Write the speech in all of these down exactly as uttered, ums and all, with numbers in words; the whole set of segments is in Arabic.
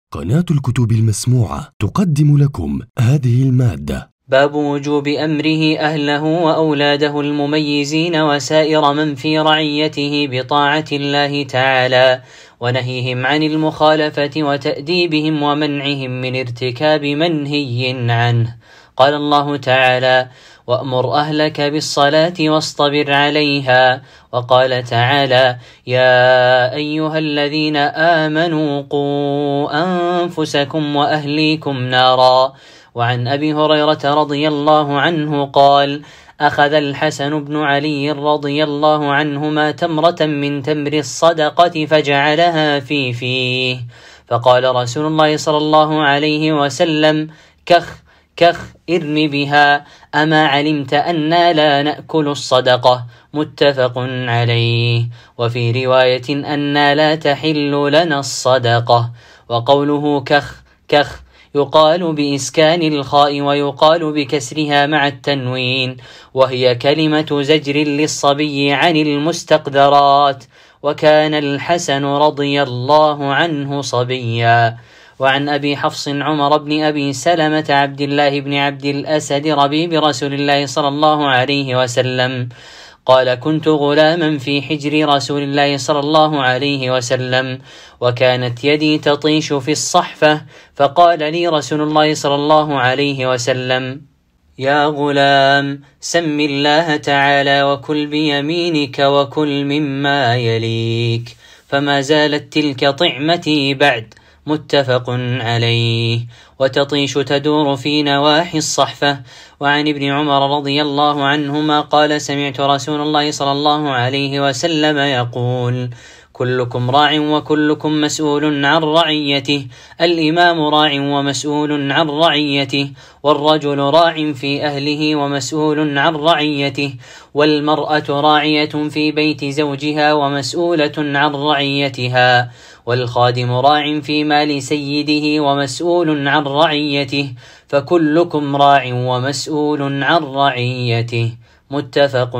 قناة الكتب المسموعة تقدم لكم هذه المادة. باب وجوب أمره أهله وأولاده المميزين وسائر من في رعيته بطاعة الله تعالى، ونهيهم عن المخالفة وتأديبهم ومنعهم من ارتكاب منهي عنه. قال الله تعالى: وأمر أهلك بالصلاة واصطبر عليها. وقال تعالى: يا أيها الذين آمنوا قوا أنفسكم وأهليكم نارا. وعن أبي هريرة رضي الله عنه قال: أخذ الحسن بن علي رضي الله عنهما تمرة من تمر الصدقة فجعلها في فيه، فقال رسول الله صلى الله عليه وسلم: كخ كخ ارم بها، أما علمت أننا لا نأكل الصدقة؟ متفق عليه. وفي رواية أننا لا تحل لنا الصدقة. وقوله كخ كخ يقال بإسكان الخاء ويقال بكسرها مع التنوين، وهي كلمة زجر للصبي عن المستقذرات، وكان الحسن رضي الله عنه صبيا. وعن أبي حفص عمر بن أبي سلمة عبد الله بن عبد الأسد ربيب رسول الله صلى الله عليه وسلم قال: كنت غلاما في حجر رسول الله صلى الله عليه وسلم، وكانت يدي تطيش في الصحفة، فقال لي رسول الله صلى الله عليه وسلم: يا غلام، سم الله تعالى وكل بيمينك وكل مما يليك. فما زالت تلك طعمتي بعد. متفق عليه. وتطيش تدور في نواحي الصحفة. وعن ابن عمر رضي الله عنهما قال: سمعت رسول الله صلى الله عليه وسلم يقول: كلكم راع وكلكم مسؤول عن رعيته، الإمام راع ومسؤول عن رعيته، والرجل راع في أهله ومسؤول عن رعيته، والمرأة راعية في بيت زوجها ومسؤولة عن رعيتها، والخادم راع في مال سيده ومسؤول عن رعيته، فكلكم راع ومسؤول عن رعيته. متفق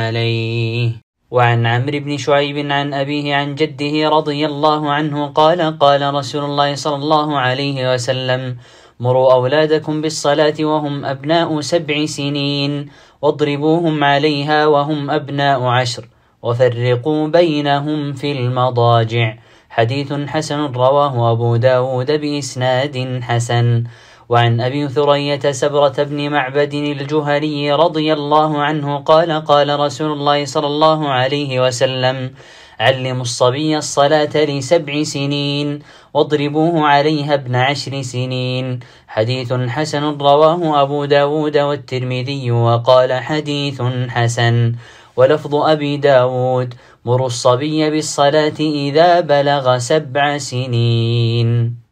عليه. وعن عمرو بن شعيب عن أبيه عن جده رضي الله عنه قال: قال رسول الله صلى الله عليه وسلم: مروا أولادكم بالصلاة وهم أبناء سبع سنين، واضربوهم عليها وهم أبناء عشر، وفرقوا بينهم في المضاجع. حديث حسن رواه أبو داود بإسناد حسن. وعن أبي ثرية سبرة بن معبد الجهني رضي الله عنه قال: قال رسول الله صلى الله عليه وسلم: علموا الصبي الصلاة لسبع سنين، واضربوه عليها ابن عشر سنين. حديث حسن رواه أبو داود والترمذي وقال: حديث حسن. ولفظ أبي داود: مروا الصبي بالصلاة إذا بلغ سبع سنين.